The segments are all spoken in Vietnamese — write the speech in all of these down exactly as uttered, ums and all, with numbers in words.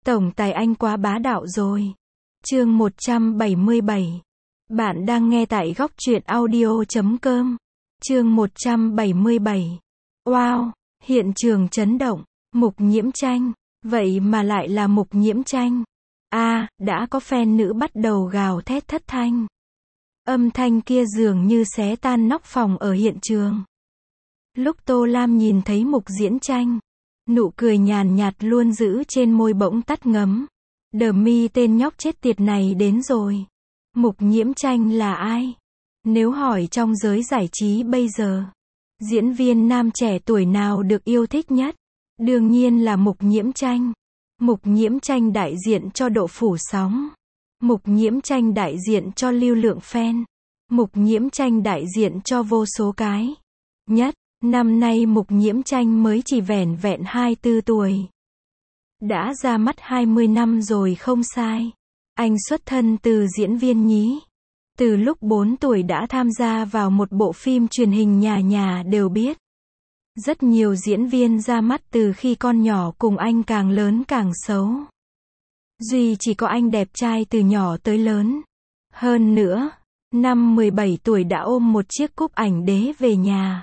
Tổng tài anh quá bá đạo rồi. Chương một trăm bảy mươi bảy. Bạn đang nghe tại góc truyện audio chấm com. Chương một trăm bảy mươi bảy. Wow, hiện trường chấn động. Mục Nhiễm Tranh. Vậy mà lại là Mục Nhiễm Tranh. A, à, đã có fan nữ bắt đầu gào thét thất thanh. Âm thanh kia dường như xé tan nóc phòng ở hiện trường. Lúc Tô Lam nhìn thấy Mục Diễn Tranh, nụ cười nhàn nhạt luôn giữ trên môi bỗng tắt ngấm. Đờ mi, tên nhóc chết tiệt này đến rồi. Mục Nhiễm Tranh là ai? Nếu hỏi trong giới giải trí bây giờ, diễn viên nam trẻ tuổi nào được yêu thích nhất? Đương nhiên là Mục Nhiễm Tranh. Mục Nhiễm Tranh đại diện cho độ phủ sóng. Mục Nhiễm Tranh đại diện cho lưu lượng fan. Mục Nhiễm Tranh đại diện cho vô số cái. Nhất, năm nay Mục Nhiễm Tranh mới chỉ vẻn vẹn hai mươi tư tuổi. Đã ra mắt hai mươi năm rồi không sai. Anh xuất thân từ diễn viên nhí. Từ lúc bốn tuổi đã tham gia vào một bộ phim truyền hình nhà nhà đều biết. Rất nhiều diễn viên ra mắt từ khi con nhỏ cùng anh càng lớn càng xấu. Duy chỉ có anh đẹp trai từ nhỏ tới lớn. Hơn nữa, năm mười bảy tuổi đã ôm một chiếc cúp ảnh đế về nhà.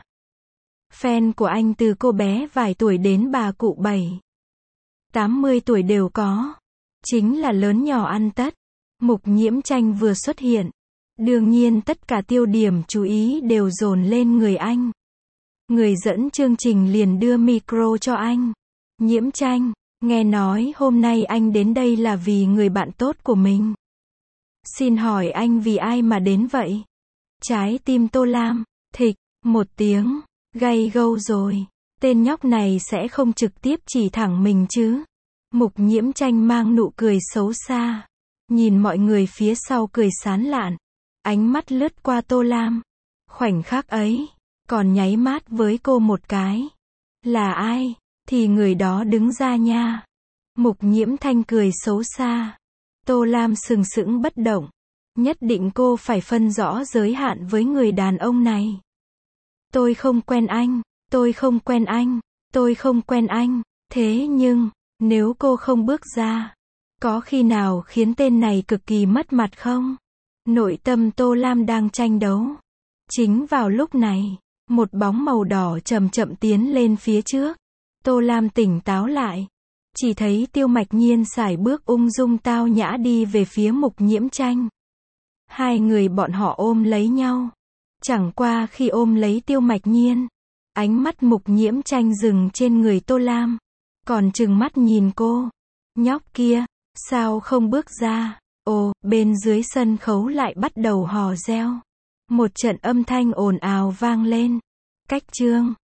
Fan của anh từ cô bé vài tuổi đến bà cụ bảy, tám mươi tuổi đều có. Chính là lớn nhỏ ăn tất. Mục Nhiễm Tranh vừa xuất hiện, đương nhiên tất cả tiêu điểm chú ý đều dồn lên người anh. Người dẫn chương trình liền đưa micro cho anh. Nhiễm Tranh, nghe nói hôm nay anh đến đây là vì người bạn tốt của mình. Xin hỏi anh vì ai mà đến vậy? Trái tim Tô Lam, thịch, một tiếng, gay gâu rồi. Tên nhóc này sẽ không trực tiếp chỉ thẳng mình chứ? Mục Nhiễm Tranh mang nụ cười xấu xa. Nhìn mọi người phía sau cười sán lạn. Ánh mắt lướt qua Tô Lam. Khoảnh khắc ấy, còn nháy mắt với cô một cái. Là ai? Thì người đó đứng ra nha. Mục Nhiễm Thanh cười xấu xa. Tô Lam sừng sững bất động. Nhất định cô phải phân rõ giới hạn với người đàn ông này. Tôi không quen anh, tôi không quen anh, tôi không quen anh. Thế nhưng, nếu cô không bước ra, có khi nào khiến tên này cực kỳ mất mặt không? Nội tâm Tô Lam đang tranh đấu. Chính vào lúc này, một bóng màu đỏ chậm chậm tiến lên phía trước. Tô Lam tỉnh táo lại. Chỉ thấy Tiêu Mạch Nhiên sải bước ung dung tao nhã đi về phía Mục Nhiễm Tranh. Hai người bọn họ ôm lấy nhau. Chẳng qua khi ôm lấy Tiêu Mạch Nhiên, ánh mắt Mục Nhiễm Tranh dừng trên người Tô Lam. Còn trừng mắt nhìn cô. Nhóc kia, sao không bước ra? Ồ, bên dưới sân khấu lại bắt đầu hò reo. Một trận âm thanh ồn ào vang lên. Cách chương.